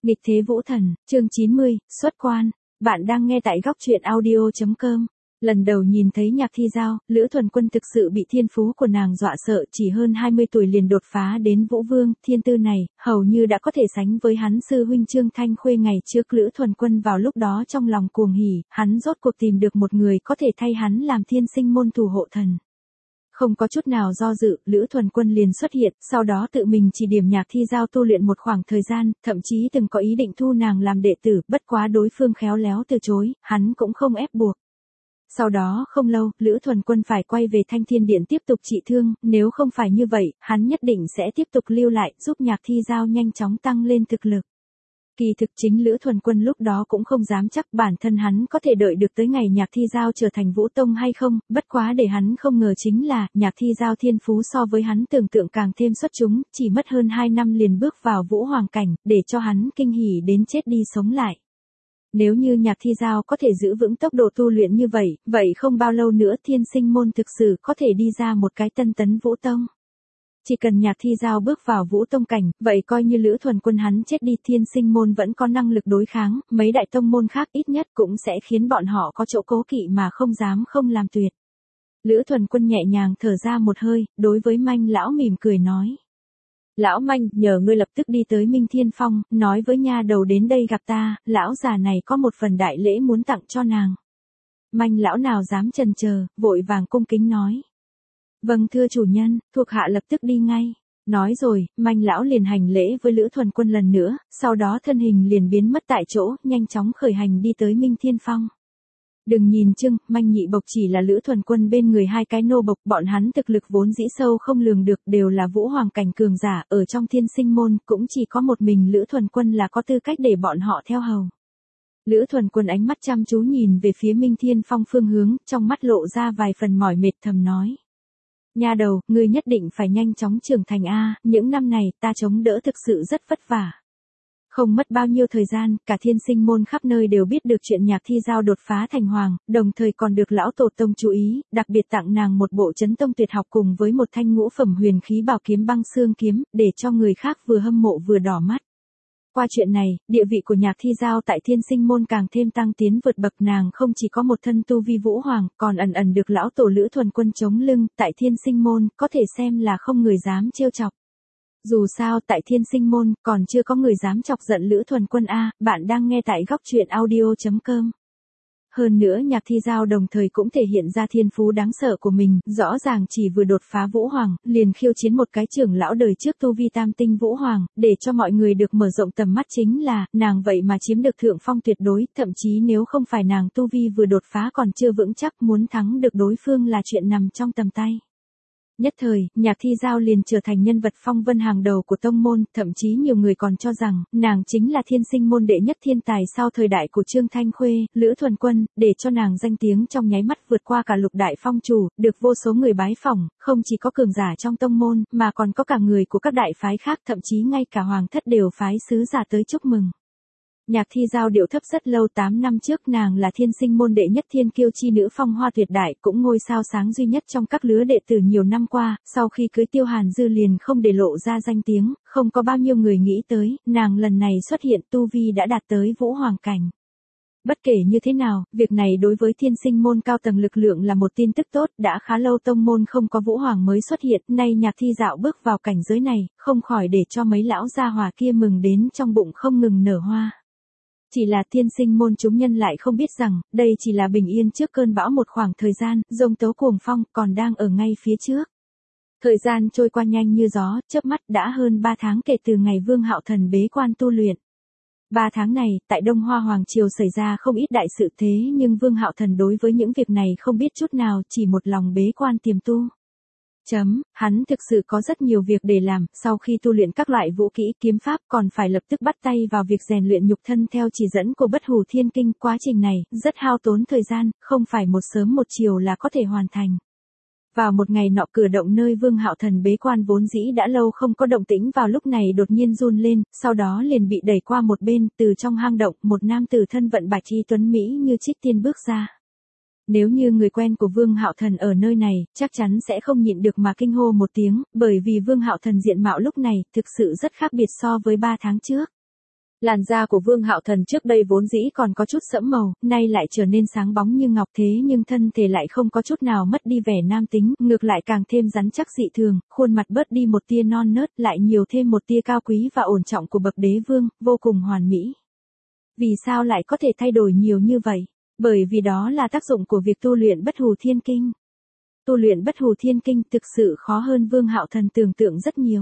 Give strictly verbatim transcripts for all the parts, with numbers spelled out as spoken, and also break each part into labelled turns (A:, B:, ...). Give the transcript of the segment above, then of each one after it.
A: Nghịch thế vũ thần, chương chín mươi, xuất quan. Bạn đang nghe tại góc truyện audio chấm com. Lần đầu nhìn thấy Nhạc Thi Giao, Lữ Thuần Quân thực sự bị thiên phú của nàng dọa sợ, chỉ hơn hai mươi tuổi liền đột phá đến Vũ Vương, thiên tư này, hầu như đã có thể sánh với hắn sư huynh Trương Thanh Khuê ngày trước. Lữ Thuần Quân vào lúc đó trong lòng cuồng hỉ, hắn rốt cuộc tìm được một người có thể thay hắn làm thiên sinh môn thủ hộ thần. Không có chút nào do dự, Lữ Thuần Quân liền xuất hiện, sau đó tự mình chỉ điểm Nhạc Thi Giao tu luyện một khoảng thời gian, thậm chí từng có ý định thu nàng làm đệ tử, bất quá đối phương khéo léo từ chối, hắn cũng không ép buộc. Sau đó không lâu, Lữ Thuần Quân phải quay về Thanh Thiên Điện tiếp tục trị thương, nếu không phải như vậy, hắn nhất định sẽ tiếp tục lưu lại, giúp Nhạc Thi Giao nhanh chóng tăng lên thực lực. Kỳ thực chính Lữ Thuần Quân lúc đó cũng không dám chắc bản thân hắn có thể đợi được tới ngày Nhạc Thi Giao trở thành Vũ Tông hay không, bất quá để hắn không ngờ chính là, Nhạc Thi Giao thiên phú so với hắn tưởng tượng càng thêm xuất chúng, chỉ mất hơn hai năm liền bước vào Vũ Hoàng cảnh, để cho hắn kinh hỉ đến chết đi sống lại. Nếu như Nhạc Thi Giao có thể giữ vững tốc độ tu luyện như vậy, vậy không bao lâu nữa thiên sinh môn thực sự có thể đi ra một cái tân tấn Vũ Tông. Chỉ cần Nhạc Thi Giao bước vào Vũ Tông cảnh, vậy coi như Lữ Thuần Quân hắn chết đi, thiên sinh môn vẫn có năng lực đối kháng, mấy đại tông môn khác ít nhất cũng sẽ khiến bọn họ có chỗ cố kỵ mà không dám không làm tuyệt. Lữ Thuần Quân nhẹ nhàng thở ra một hơi, đối với Manh lão mỉm cười nói. Lão Manh, nhờ ngươi lập tức đi tới Minh Thiên Phong, nói với nha đầu đến đây gặp ta, lão già này có một phần đại lễ muốn tặng cho nàng. Manh lão nào dám chần chờ, vội vàng cung kính nói. Vâng thưa chủ nhân, thuộc hạ lập tức đi ngay. Nói rồi, Manh lão liền hành lễ với Lữ Thuần Quân lần nữa, sau đó thân hình liền biến mất tại chỗ, nhanh chóng khởi hành đi tới Minh Thiên Phong. Đừng nhìn Trương, Manh nhị bộc chỉ là Lữ Thuần Quân bên người hai cái nô bộc, bọn hắn thực lực vốn dĩ sâu không lường được, đều là Vũ Hoàng cảnh cường giả, ở trong thiên sinh môn, cũng chỉ có một mình Lữ Thuần Quân là có tư cách để bọn họ theo hầu. Lữ Thuần Quân ánh mắt chăm chú nhìn về phía Minh Thiên Phong phương hướng, trong mắt lộ ra vài phần mỏi mệt, thầm nói. Nha đầu, ngươi nhất định phải nhanh chóng trưởng thành a, những năm này ta chống đỡ thực sự rất vất vả. Không mất bao nhiêu thời gian, cả thiên sinh môn khắp nơi đều biết được chuyện Nhạc Thi Giao đột phá thành hoàng, đồng thời còn được lão tổ tông chú ý, đặc biệt tặng nàng một bộ chấn tông tuyệt học cùng với một thanh ngũ phẩm huyền khí bảo kiếm băng xương kiếm, để cho người khác vừa hâm mộ vừa đỏ mắt. Qua chuyện này, địa vị của Nhạc Thi Giao tại thiên sinh môn càng thêm tăng tiến vượt bậc, nàng không chỉ có một thân tu vi Vũ Hoàng, còn ẩn ẩn được lão tổ Lữ Thuần Quân chống lưng, tại thiên sinh môn, có thể xem là không người dám trêu chọc. Dù sao tại thiên sinh môn, còn chưa có người dám chọc giận Lữ Thuần Quân a, bạn đang nghe tại góc truyện audio chấm com. Hơn nữa Nhạc Thi Giao đồng thời cũng thể hiện ra thiên phú đáng sợ của mình, rõ ràng chỉ vừa đột phá Vũ Hoàng, liền khiêu chiến một cái trưởng lão đời trước tu vi tam tinh Vũ Hoàng, để cho mọi người được mở rộng tầm mắt chính là, nàng vậy mà chiếm được thượng phong tuyệt đối, thậm chí nếu không phải nàng tu vi vừa đột phá còn chưa vững chắc, muốn thắng được đối phương là chuyện nằm trong tầm tay. Nhất thời, Nhạc Thi Giao liền trở thành nhân vật phong vân hàng đầu của tông môn, thậm chí nhiều người còn cho rằng, nàng chính là thiên sinh môn đệ nhất thiên tài sau thời đại của Trương Thanh Khuê, Lữ Thuần Quân, để cho nàng danh tiếng trong nháy mắt vượt qua cả lục đại phong chủ, được vô số người bái phỏng, không chỉ có cường giả trong tông môn, mà còn có cả người của các đại phái khác, thậm chí ngay cả hoàng thất đều phái sứ giả tới chúc mừng. Nhạc Thi Giao điệu thấp rất lâu, tám năm trước nàng là thiên sinh môn đệ nhất thiên kiêu chi nữ phong hoa tuyệt đại, cũng ngôi sao sáng duy nhất trong các lứa đệ tử nhiều năm qua, sau khi cưới Tiêu Hàn Dư liền không để lộ ra danh tiếng, không có bao nhiêu người nghĩ tới, nàng lần này xuất hiện tu vi đã đạt tới Vũ Hoàng cảnh. Bất kể như thế nào, việc này đối với thiên sinh môn cao tầng lực lượng là một tin tức tốt, đã khá lâu tông môn không có Vũ Hoàng mới xuất hiện, nay Nhạc Thi Dạo bước vào cảnh giới này, không khỏi để cho mấy lão gia hỏa kia mừng đến trong bụng không ngừng nở hoa. Chỉ là thiên sinh môn chúng nhân lại không biết rằng, đây chỉ là bình yên trước cơn bão một khoảng thời gian, giông tố cuồng phong còn đang ở ngay phía trước. Thời gian trôi qua nhanh như gió, chớp mắt đã hơn ba tháng kể từ ngày Vương Hạo Thần bế quan tu luyện. Ba tháng này, tại Đông Hoa Hoàng Triều xảy ra không ít đại sự thế nhưng Vương Hạo Thần đối với những việc này không biết chút nào, chỉ một lòng bế quan tiềm tu. Chấm, hắn thực sự có rất nhiều việc để làm, sau khi tu luyện các loại vũ kỹ kiếm pháp còn phải lập tức bắt tay vào việc rèn luyện nhục thân theo chỉ dẫn của Bất Hủ Thiên Kinh, quá trình này rất hao tốn thời gian, không phải một sớm một chiều là có thể hoàn thành. Vào một ngày nọ, cửa động nơi Vương Hạo Thần bế quan vốn dĩ đã lâu không có động tĩnh vào lúc này đột nhiên run lên, sau đó liền bị đẩy qua một bên, từ trong hang động, một nam tử thân vận bạch y tuấn mỹ như trích tiên bước ra. Nếu như người quen của Vương Hạo Thần ở nơi này, chắc chắn sẽ không nhịn được mà kinh hô một tiếng, bởi vì Vương Hạo Thần diện mạo lúc này thực sự rất khác biệt so với ba tháng trước. Làn da của Vương Hạo Thần trước đây vốn dĩ còn có chút sẫm màu, nay lại trở nên sáng bóng như ngọc, thế nhưng thân thể lại không có chút nào mất đi vẻ nam tính, ngược lại càng thêm rắn chắc dị thường, khuôn mặt bớt đi một tia non nớt, lại nhiều thêm một tia cao quý và ổn trọng của bậc đế vương, vô cùng hoàn mỹ. Vì sao lại có thể thay đổi nhiều như vậy? Bởi vì đó là tác dụng của việc tu luyện Bất Hủ Thiên Kinh. Tu luyện Bất Hủ Thiên Kinh thực sự khó hơn Vương Hạo Thần tưởng tượng rất nhiều.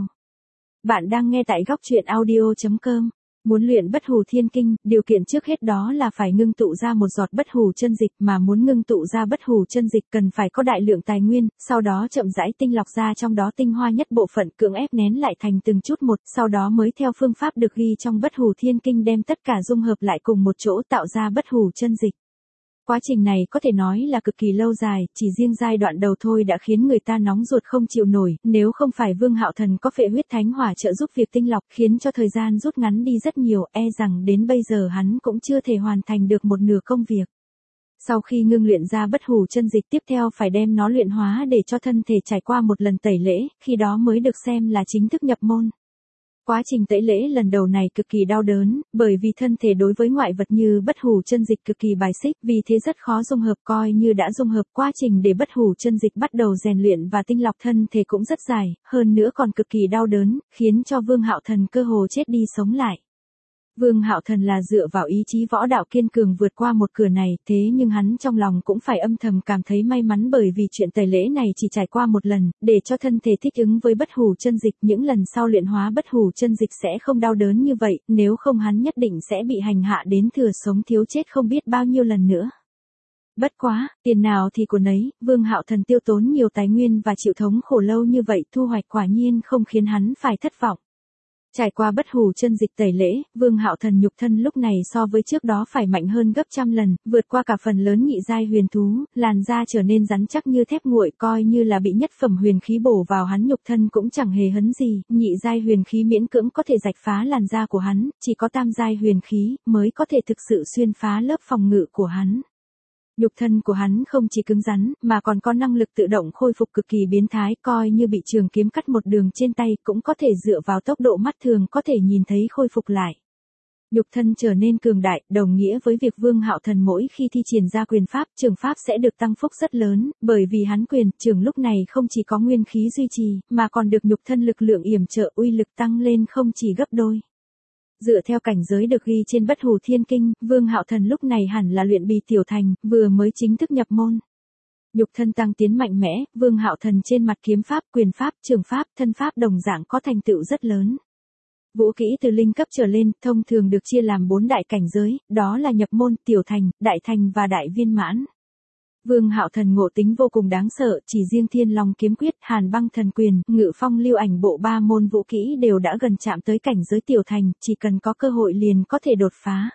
A: Bạn đang nghe tại góc truyện audio chấm com. Muốn luyện Bất Hủ Thiên Kinh, điều kiện trước hết đó là phải ngưng tụ ra một giọt Bất Hủ chân dịch, mà muốn ngưng tụ ra Bất Hủ chân dịch cần phải có đại lượng tài nguyên, sau đó chậm rãi tinh lọc ra trong đó tinh hoa nhất bộ phận, cưỡng ép nén lại thành từng chút một, sau đó mới theo phương pháp được ghi trong Bất Hủ Thiên Kinh đem tất cả dung hợp lại cùng một chỗ tạo ra Bất Hủ chân dịch. Quá trình này có thể nói là cực kỳ lâu dài, chỉ riêng giai đoạn đầu thôi đã khiến người ta nóng ruột không chịu nổi, nếu không phải Vương Hạo Thần có phệ huyết thánh hỏa trợ giúp việc tinh lọc khiến cho thời gian rút ngắn đi rất nhiều, e rằng đến bây giờ hắn cũng chưa thể hoàn thành được một nửa công việc. Sau khi ngưng luyện ra Bất Hủ chân dịch, tiếp theo phải đem nó luyện hóa để cho thân thể trải qua một lần tẩy lễ, khi đó mới được xem là chính thức nhập môn. Quá trình tẩy lễ lần đầu này cực kỳ đau đớn, bởi vì thân thể đối với ngoại vật như Bất Hủ chân dịch cực kỳ bài xích, vì thế rất khó dung hợp, coi như đã dung hợp, quá trình để Bất Hủ chân dịch bắt đầu rèn luyện và tinh lọc thân thể cũng rất dài, hơn nữa còn cực kỳ đau đớn, khiến cho Vương Hạo Thần cơ hồ chết đi sống lại. Vương Hạo Thần là dựa vào ý chí võ đạo kiên cường vượt qua một cửa này, thế nhưng hắn trong lòng cũng phải âm thầm cảm thấy may mắn, bởi vì chuyện tẩy lễ này chỉ trải qua một lần, để cho thân thể thích ứng với Bất Hủ chân dịch, những lần sau luyện hóa Bất Hủ chân dịch sẽ không đau đớn như vậy, nếu không hắn nhất định sẽ bị hành hạ đến thừa sống thiếu chết không biết bao nhiêu lần nữa. Bất quá, tiền nào thì của nấy, Vương Hạo Thần tiêu tốn nhiều tài nguyên và chịu thống khổ lâu như vậy, thu hoạch quả nhiên không khiến hắn phải thất vọng. Trải qua Bất Hủ chân dịch tẩy lễ, Vương Hạo Thần nhục thân lúc này so với trước đó phải mạnh hơn gấp trăm lần, vượt qua cả phần lớn nhị giai huyền thú, làn da trở nên rắn chắc như thép nguội, coi như là bị nhất phẩm huyền khí bổ vào hắn nhục thân cũng chẳng hề hấn gì, nhị giai huyền khí miễn cưỡng có thể rạch phá làn da của hắn, chỉ có tam giai huyền khí mới có thể thực sự xuyên phá lớp phòng ngự của hắn. Nhục thân của hắn không chỉ cứng rắn, mà còn có năng lực tự động khôi phục cực kỳ biến thái, coi như bị trường kiếm cắt một đường trên tay, cũng có thể dựa vào tốc độ mắt thường có thể nhìn thấy khôi phục lại. Nhục thân trở nên cường đại, đồng nghĩa với việc Vương Hạo Thần mỗi khi thi triển ra quyền pháp, trường pháp sẽ được tăng phúc rất lớn, bởi vì hắn quyền, trường lúc này không chỉ có nguyên khí duy trì, mà còn được nhục thân lực lượng yểm trợ, uy lực tăng lên không chỉ gấp đôi. Dựa theo cảnh giới được ghi trên Bất Hủ Thiên Kinh, Vương Hạo Thần lúc này hẳn là luyện bì tiểu thành, vừa mới chính thức nhập môn. Nhục thân tăng tiến mạnh mẽ, Vương Hạo Thần trên mặt kiếm pháp, quyền pháp, trường pháp, thân pháp đồng dạng có thành tựu rất lớn. Vũ kỹ từ linh cấp trở lên, thông thường được chia làm bốn đại cảnh giới, đó là nhập môn, tiểu thành, đại thành và đại viên mãn. Vương Hạo Thần ngộ tính vô cùng đáng sợ, chỉ riêng Thiên Long kiếm quyết, Hàn Băng thần quyền, Ngự Phong lưu ảnh bộ ba môn vũ kỹ đều đã gần chạm tới cảnh giới tiểu thành, chỉ cần có cơ hội liền có thể đột phá.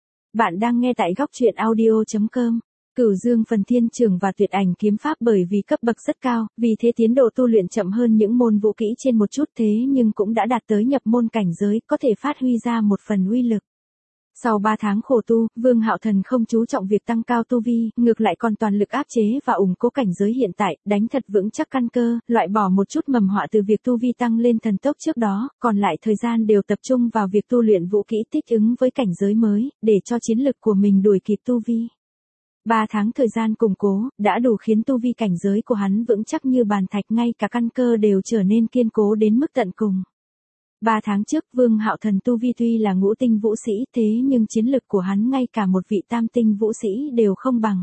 A: Bạn đang nghe tại góc truyện audio chấm com. Cửu Dương Phần Thiên Trường và Tuyệt Ảnh kiếm pháp bởi vì cấp bậc rất cao, vì thế tiến độ tu luyện chậm hơn những môn vũ kỹ trên một chút, thế nhưng cũng đã đạt tới nhập môn cảnh giới, có thể phát huy ra một phần uy lực. Sau ba tháng khổ tu, Vương Hạo Thần không chú trọng việc tăng cao tu vi, ngược lại còn toàn lực áp chế và ủng cố cảnh giới hiện tại, đánh thật vững chắc căn cơ, loại bỏ một chút mầm họa từ việc tu vi tăng lên thần tốc trước đó, còn lại thời gian đều tập trung vào việc tu luyện vũ kỹ thích ứng với cảnh giới mới, để cho chiến lực của mình đuổi kịp tu vi. Ba tháng thời gian củng cố, đã đủ khiến tu vi cảnh giới của hắn vững chắc như bàn thạch, ngay cả căn cơ đều trở nên kiên cố đến mức tận cùng. Ba tháng trước, Vương Hạo Thần tu vi tuy là ngũ tinh vũ sĩ, thế nhưng chiến lực của hắn ngay cả một vị tam tinh vũ sĩ đều không bằng.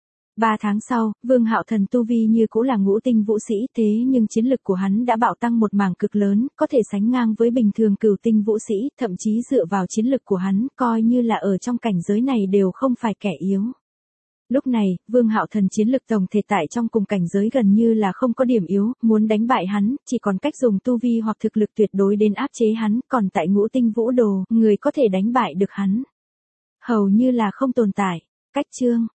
A: Ba tháng sau, Vương Hạo Thần tu vi như cũ là ngũ tinh vũ sĩ, thế nhưng chiến lực của hắn đã bạo tăng một mảng cực lớn, có thể sánh ngang với bình thường cửu tinh vũ sĩ, thậm chí dựa vào chiến lực của hắn, coi như là ở trong cảnh giới này đều không phải kẻ yếu. Lúc này, Vương Hạo Thần chiến lực tổng thể tại trong cùng cảnh giới gần như là không có điểm yếu, muốn đánh bại hắn, chỉ còn cách dùng tu vi hoặc thực lực tuyệt đối đến áp chế hắn, còn tại ngũ tinh vũ đồ, người có thể đánh bại được hắn hầu như là không tồn tại. Cách chương